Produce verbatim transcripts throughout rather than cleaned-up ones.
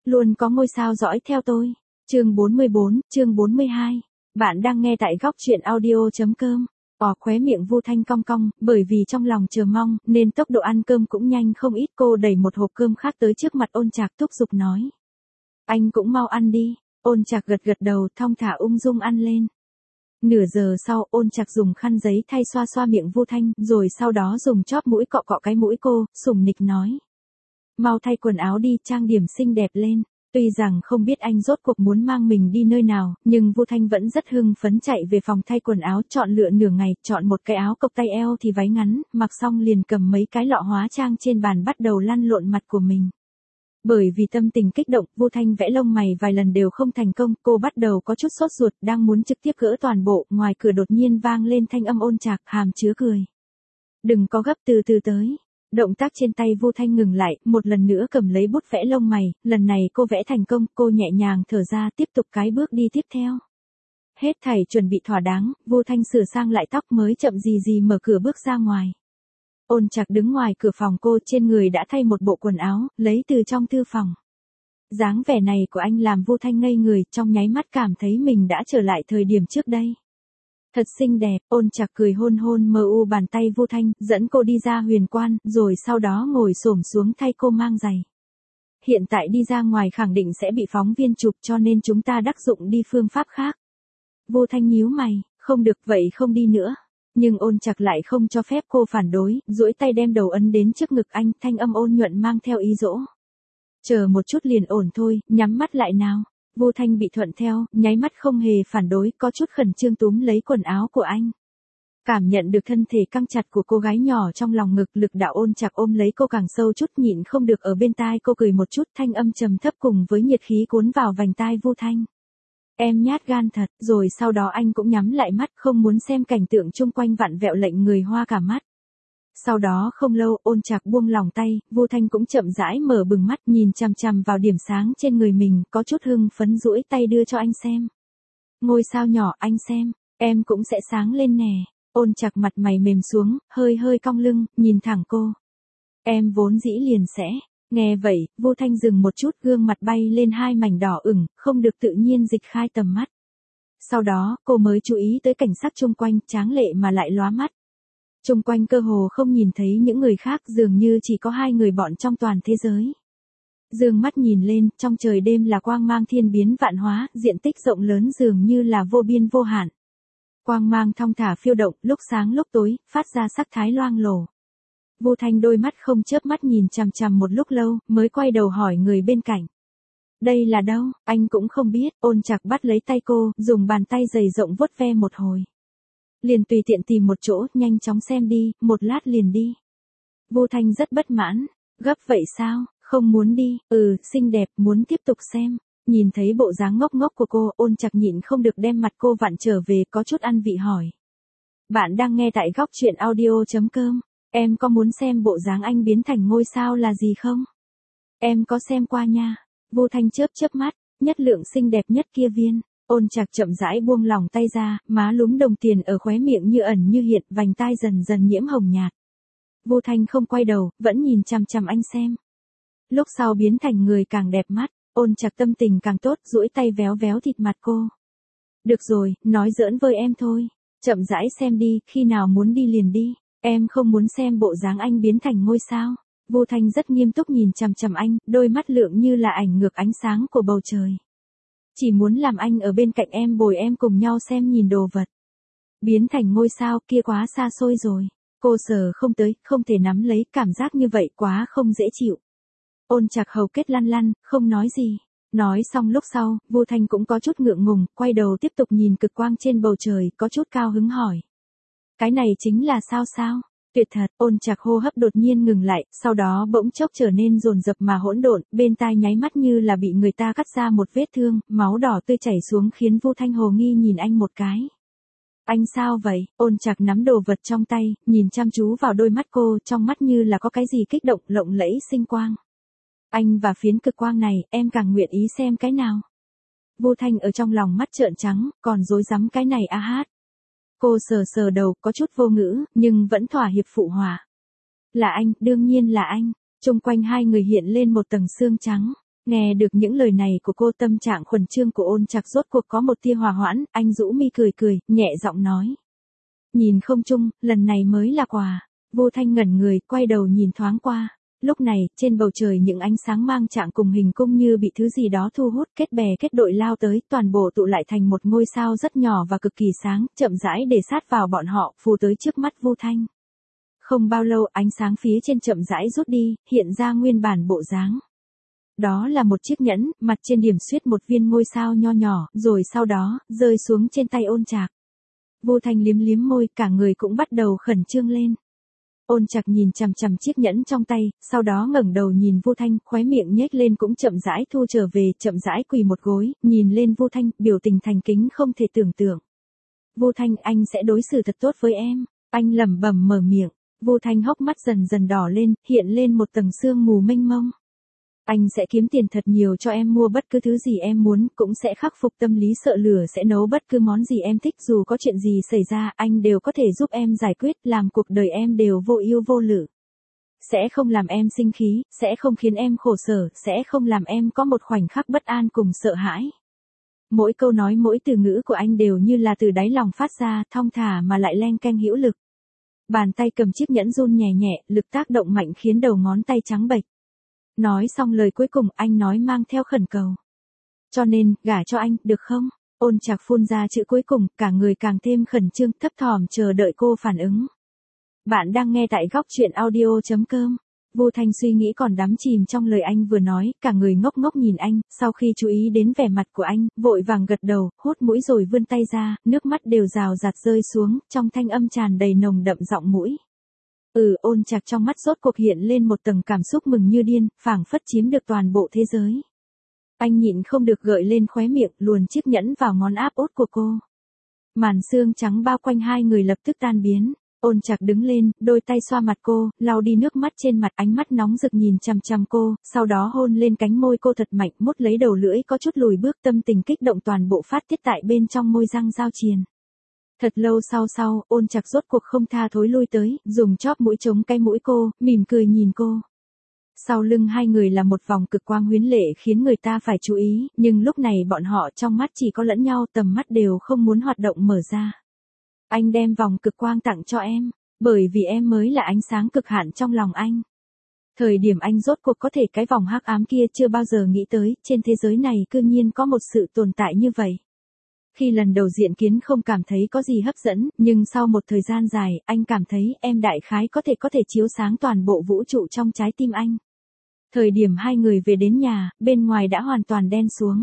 Luôn có ngôi sao dõi theo tôi. Chương bốn mươi bốn, chương bốn mươi hai. Bạn đang nghe tại góc truyện audio.com. Ỏ khóe miệng Vu Thanh cong cong, bởi vì trong lòng chờ mong, nên tốc độ ăn cơm cũng nhanh không ít. Cô đẩy một hộp cơm khác tới trước mặt Ôn Trạc thúc giục nói. Anh cũng mau ăn đi. Ôn Trạc gật gật đầu, thong thả ung dung ăn lên. Nửa giờ sau, Ôn Trạc dùng khăn giấy thay xoa xoa miệng Vu Thanh, rồi sau đó dùng chóp mũi cọ cọ cái mũi cô, sủng nịch nói. Mau thay quần áo đi, trang điểm xinh đẹp lên. Tuy rằng không biết anh rốt cuộc muốn mang mình đi nơi nào, nhưng Vu Thanh vẫn rất hưng phấn chạy về phòng thay quần áo, chọn lựa nửa ngày, chọn một cái áo cộc tay eo thì váy ngắn, mặc xong liền cầm mấy cái lọ hóa trang trên bàn bắt đầu lăn lộn mặt của mình. Bởi vì tâm tình kích động, Vu Thanh vẽ lông mày vài lần đều không thành công, cô bắt đầu có chút sốt ruột, đang muốn trực tiếp gỡ toàn bộ, ngoài cửa đột nhiên vang lên thanh âm Ôn Trạc, hàm chứa cười. Đừng có gấp, từ từ tới. Động tác trên tay Vu Thanh ngừng lại, một lần nữa cầm lấy bút vẽ lông mày, lần này cô vẽ thành công, cô nhẹ nhàng thở ra, tiếp tục cái bước đi tiếp theo. Hết thảy chuẩn bị thỏa đáng, Vu Thanh sửa sang lại tóc mới chậm gì gì mở cửa bước ra ngoài. Ôn Trạc đứng ngoài cửa phòng cô, trên người đã thay một bộ quần áo, lấy từ trong thư phòng. Dáng vẻ này của anh làm Vu Thanh ngây người, trong nháy mắt cảm thấy mình đã trở lại thời điểm trước đây. Thật xinh đẹp. Ôn Trạc cười hôn hôn mờ u bàn tay Vu Thanh, dẫn cô đi ra huyền quan, rồi sau đó ngồi xổm xuống thay cô mang giày. Hiện tại đi ra ngoài khẳng định sẽ bị phóng viên chụp, cho nên chúng ta đắc dụng đi phương pháp khác. Vu Thanh nhíu mày, không được, vậy không đi nữa. Nhưng Ôn Trạc lại không cho phép cô phản đối, duỗi tay đem đầu ấn đến trước ngực anh, thanh âm ôn nhuận mang theo ý dỗ. Chờ một chút liền ổn thôi, nhắm mắt lại nào. Vu Thanh bị thuận theo, nháy mắt không hề phản đối, có chút khẩn trương túm lấy quần áo của anh. Cảm nhận được thân thể căng chặt của cô gái nhỏ trong lòng ngực, lực đạo Ôn Trạc ôm lấy cô càng sâu chút, nhịn không được ở bên tai cô cười một chút, thanh âm trầm thấp cùng với nhiệt khí cuốn vào vành tai Vu Thanh. Em nhát gan thật, rồi sau đó anh cũng nhắm lại mắt, không muốn xem cảnh tượng chung quanh vặn vẹo lệnh người hoa cả mắt. Sau đó không lâu, Ôn Trạc buông lòng tay, Vu Thanh cũng chậm rãi mở bừng mắt, nhìn chằm chằm vào điểm sáng trên người mình, có chút hưng phấn duỗi tay đưa cho anh xem. Ngôi sao nhỏ, anh xem, em cũng sẽ sáng lên nè. Ôn Trạc mặt mày mềm xuống, hơi hơi cong lưng, nhìn thẳng cô. Em vốn dĩ liền sẽ. Nghe vậy, Vu Thanh dừng một chút, gương mặt bay lên hai mảnh đỏ ửng, không được tự nhiên dịch khai tầm mắt. Sau đó, cô mới chú ý tới cảnh sắc chung quanh, tráng lệ mà lại lóa mắt. Chung quanh cơ hồ không nhìn thấy những người khác, dường như chỉ có hai người bọn trong toàn thế giới. Dương mắt nhìn lên, trong trời đêm là quang mang thiên biến vạn hóa, diện tích rộng lớn dường như là vô biên vô hạn. Quang mang thong thả phiêu động, lúc sáng lúc tối, phát ra sắc thái loang lổ. Vu Thanh đôi mắt không chớp mắt nhìn chằm chằm một lúc lâu, mới quay đầu hỏi người bên cạnh. Đây là đâu? Anh cũng không biết. Ôn Trạc bắt lấy tay cô, dùng bàn tay dày rộng vuốt ve một hồi. Liền tùy tiện tìm một chỗ, nhanh chóng xem đi, một lát liền đi. Vu Thanh rất bất mãn. Gấp vậy sao? Không muốn đi. Ừ, xinh đẹp, muốn tiếp tục xem. Nhìn thấy bộ dáng ngốc ngốc của cô, Ôn Trạc nhịn không được đem mặt cô vặn trở về, có chút ăn vị hỏi. Bạn đang nghe tại góc truyện audio.com. Em có muốn xem bộ dáng anh biến thành ngôi sao là gì không? Em có xem qua nha. Vu Thanh chớp chớp mắt, nhất lượng xinh đẹp nhất kia viên. Ôn Trạc chậm rãi buông lòng tay ra, má lúm đồng tiền ở khóe miệng như ẩn như hiện, vành tai dần dần nhiễm hồng nhạt. Vu Thanh không quay đầu, vẫn nhìn chằm chằm anh xem. Lúc sau biến thành người càng đẹp mắt, Ôn Trạc tâm tình càng tốt, duỗi tay véo véo thịt mặt cô. Được rồi, nói giỡn với em thôi. Chậm rãi xem đi, khi nào muốn đi liền đi. Em không muốn xem bộ dáng anh biến thành ngôi sao. Vu Thanh rất nghiêm túc nhìn chằm chằm anh, đôi mắt lượng như là ảnh ngược ánh sáng của bầu trời. Chỉ muốn làm anh ở bên cạnh em, bồi em cùng nhau xem nhìn đồ vật. Biến thành ngôi sao kia quá xa xôi rồi. Cô sờ không tới, không thể nắm lấy, cảm giác như vậy quá không dễ chịu. Ôn Trạc hầu kết lăn lăn, không nói gì. Nói xong lúc sau, Vu Thanh cũng có chút ngượng ngùng, quay đầu tiếp tục nhìn cực quang trên bầu trời, có chút cao hứng hỏi. Cái này chính là sao sao? Tuyệt thật. Ôn Trạc hô hấp đột nhiên ngừng lại, sau đó bỗng chốc trở nên dồn dập mà hỗn độn, bên tai nháy mắt như là bị người ta cắt ra một vết thương, máu đỏ tươi chảy xuống khiến Vu Thanh hồ nghi nhìn anh một cái. Anh sao vậy? Ôn Trạc nắm đồ vật trong tay, nhìn chăm chú vào đôi mắt cô, trong mắt như là có cái gì kích động, lộng lẫy sinh quang. Anh và phiến cực quang này, em càng nguyện ý xem cái nào? Vu Thanh ở trong lòng mắt trợn trắng, còn rối rắm cái này a hát. Cô sờ sờ đầu, có chút vô ngữ, nhưng vẫn thỏa hiệp phụ họa. Là anh, đương nhiên là anh. Chung quanh hai người hiện lên một tầng sương trắng. Nghe được những lời này của cô, tâm trạng khẩn trương của Ôn Trạc rốt cuộc có một tia hòa hoãn, anh rũ mi cười cười, nhẹ giọng nói. Nhìn không chung, lần này mới là quà. Vô Thanh ngẩn người, quay đầu nhìn thoáng qua. Lúc này, trên bầu trời những ánh sáng mang trạng cùng hình cung như bị thứ gì đó thu hút, kết bè kết đội lao tới, toàn bộ tụ lại thành một ngôi sao rất nhỏ và cực kỳ sáng, chậm rãi để sát vào bọn họ, phù tới trước mắt Vô Thanh. Không bao lâu, ánh sáng phía trên chậm rãi rút đi, hiện ra nguyên bản bộ dáng. Đó là một chiếc nhẫn, mặt trên điểm xuyết một viên ngôi sao nho nhỏ, rồi sau đó, rơi xuống trên tay Ôn Trạc. Vô Thanh liếm liếm môi, cả người cũng bắt đầu khẩn trương lên. Ôn Trạc nhìn chằm chằm chiếc nhẫn trong tay, sau đó ngẩng đầu nhìn Vô Thanh, khóe miệng nhếch lên cũng chậm rãi thu trở về, chậm rãi quỳ một gối, nhìn lên Vô Thanh, biểu tình thành kính không thể tưởng tượng. Vô Thanh, anh sẽ đối xử thật tốt với em. Anh lẩm bẩm mở miệng. Vô Thanh hốc mắt dần dần đỏ lên, hiện lên một tầng sương mù mênh mông. Anh sẽ kiếm tiền thật nhiều cho em, mua bất cứ thứ gì em muốn, cũng sẽ khắc phục tâm lý sợ lửa, sẽ nấu bất cứ món gì em thích, dù có chuyện gì xảy ra, anh đều có thể giúp em giải quyết, làm cuộc đời em đều vô ưu vô lự. Sẽ không làm em sinh khí, sẽ không khiến em khổ sở, sẽ không làm em có một khoảnh khắc bất an cùng sợ hãi. Mỗi câu nói, mỗi từ ngữ của anh đều như là từ đáy lòng phát ra, thong thả mà lại len keng hữu lực. Bàn tay cầm chiếc nhẫn run nhẹ nhẹ, lực tác động mạnh khiến đầu ngón tay trắng bệch. Nói xong lời cuối cùng, anh nói mang theo khẩn cầu. Cho nên, gả cho anh, được không? Ôn Trạc phun ra chữ cuối cùng, cả người càng thêm khẩn trương, thấp thỏm chờ đợi cô phản ứng. Bạn đang nghe tại góc truyện audio chấm com. Vô Thanh suy nghĩ còn đắm chìm trong lời anh vừa nói, cả người ngốc ngốc nhìn anh, sau khi chú ý đến vẻ mặt của anh, vội vàng gật đầu, hốt mũi rồi vươn tay ra, nước mắt đều rào rạt rơi xuống, trong thanh âm tràn đầy nồng đậm giọng mũi. Ừ, Ôn Trạc trong mắt rốt cuộc hiện lên một tầng cảm xúc mừng như điên, phảng phất chiếm được toàn bộ thế giới. Anh nhịn không được gợi lên khóe miệng, luồn chiếc nhẫn vào ngón áp út của cô. Màn sương trắng bao quanh hai người lập tức tan biến. Ôn Trạc đứng lên, đôi tay xoa mặt cô, lau đi nước mắt trên mặt, ánh mắt nóng rực nhìn chằm chằm cô, sau đó hôn lên cánh môi cô thật mạnh, mút lấy đầu lưỡi có chút lùi bước, tâm tình kích động toàn bộ phát tiết tại bên trong môi răng giao triền. Thật lâu sau sau, Ôn Trạc rốt cuộc không tha thối lui tới, dùng chóp mũi chống cái mũi cô, mỉm cười nhìn cô. Sau lưng hai người là một vòng cực quang huyễn lệ khiến người ta phải chú ý, nhưng lúc này bọn họ trong mắt chỉ có lẫn nhau, tầm mắt đều không muốn hoạt động mở ra. Anh đem vòng cực quang tặng cho em, bởi vì em mới là ánh sáng cực hạn trong lòng anh. Thời điểm anh rốt cuộc có thể cái vòng hắc ám kia chưa bao giờ nghĩ tới, trên thế giới này cư nhiên có một sự tồn tại như vậy. Khi lần đầu diện kiến không cảm thấy có gì hấp dẫn, nhưng sau một thời gian dài, anh cảm thấy em đại khái có thể có thể chiếu sáng toàn bộ vũ trụ trong trái tim anh. Thời điểm hai người về đến nhà, bên ngoài đã hoàn toàn đen xuống.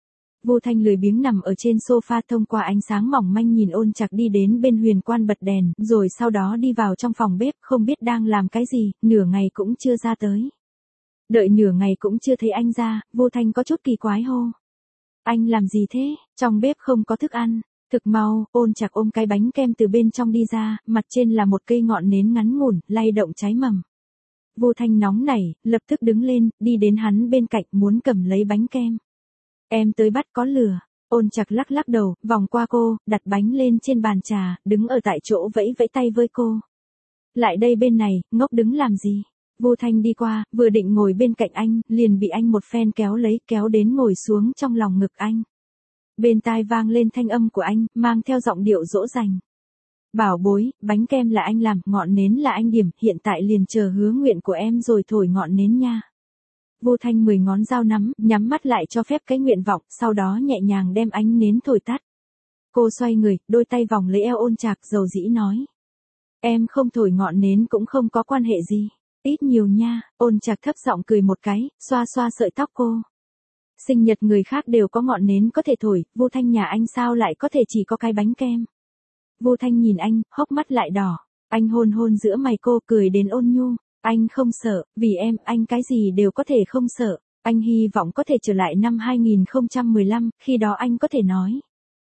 Vô Thanh lười biếng nằm ở trên sofa, thông qua ánh sáng mỏng manh nhìn Ôn Trạc đi đến bên Huyền Quan bật đèn, rồi sau đó đi vào trong phòng bếp, không biết đang làm cái gì, nửa ngày cũng chưa ra tới. Đợi nửa ngày cũng chưa thấy anh ra, Vô Thanh có chút kỳ quái hô. Anh làm gì thế? Trong bếp không có thức ăn. Thực mau, Ôn Trạc ôm cái bánh kem từ bên trong đi ra, mặt trên là một cây ngọn nến ngắn ngủn, lay động cháy mầm. Vô Thanh nóng nảy, lập tức đứng lên, đi đến hắn bên cạnh muốn cầm lấy bánh kem. Em tới bắt có lửa. Ôn Trạc lắc lắc đầu, vòng qua cô, đặt bánh lên trên bàn trà, đứng ở tại chỗ vẫy vẫy tay với cô. Lại đây bên này, ngốc đứng làm gì? Vô Thanh đi qua, vừa định ngồi bên cạnh anh, liền bị anh một phen kéo lấy, kéo đến ngồi xuống trong lòng ngực anh. Bên tai vang lên thanh âm của anh, mang theo giọng điệu dỗ dành. Bảo bối, bánh kem là anh làm, ngọn nến là anh điểm, hiện tại liền chờ hứa nguyện của em rồi thổi ngọn nến nha. Vô Thanh mười ngón dao nắm, nhắm mắt lại cho phép cái nguyện vọng, sau đó nhẹ nhàng đem ánh nến thổi tắt. Cô xoay người, đôi tay vòng lấy eo Ôn Trạc, dầu dĩ nói. Em không thổi ngọn nến cũng không có quan hệ gì. Ít nhiều nha. Ôn Trạc thấp giọng cười một cái, xoa xoa sợi tóc cô. Sinh nhật người khác đều có ngọn nến có thể thổi, Vô Thanh nhà anh sao lại có thể chỉ có cái bánh kem. Vô Thanh nhìn anh, hốc mắt lại đỏ. Anh hôn hôn giữa mày cô, cười đến ôn nhu. Anh không sợ, vì em, anh cái gì đều có thể không sợ. Anh hy vọng có thể trở lại năm hai nghìn không trăm mười lăm, khi đó anh có thể nói.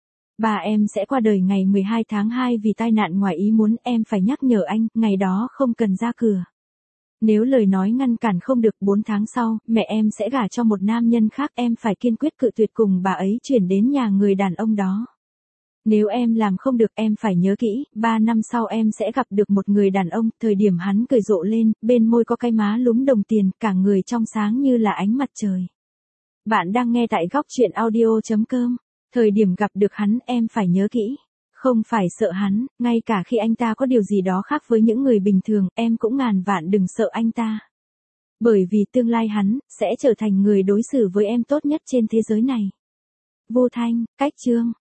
Bà em sẽ qua đời ngày mười hai tháng hai vì tai nạn ngoài ý muốn, em phải nhắc nhở anh, ngày đó không cần ra cửa. Nếu lời nói ngăn cản không được, bốn tháng sau, mẹ em sẽ gả cho một nam nhân khác, em phải kiên quyết cự tuyệt cùng bà ấy chuyển đến nhà người đàn ông đó. Nếu em làm không được, em phải nhớ kỹ, ba năm sau em sẽ gặp được một người đàn ông, thời điểm hắn cười rộ lên, bên môi có cái má lúm đồng tiền, cả người trong sáng như là ánh mặt trời. Bạn đang nghe tại góc chuyện audio chấm com. Thời điểm gặp được hắn em phải nhớ kỹ. Không phải sợ hắn, ngay cả khi anh ta có điều gì đó khác với những người bình thường, em cũng ngàn vạn đừng sợ anh ta. Bởi vì tương lai hắn, sẽ trở thành người đối xử với em tốt nhất trên thế giới này. Vô Thanh, cách chương.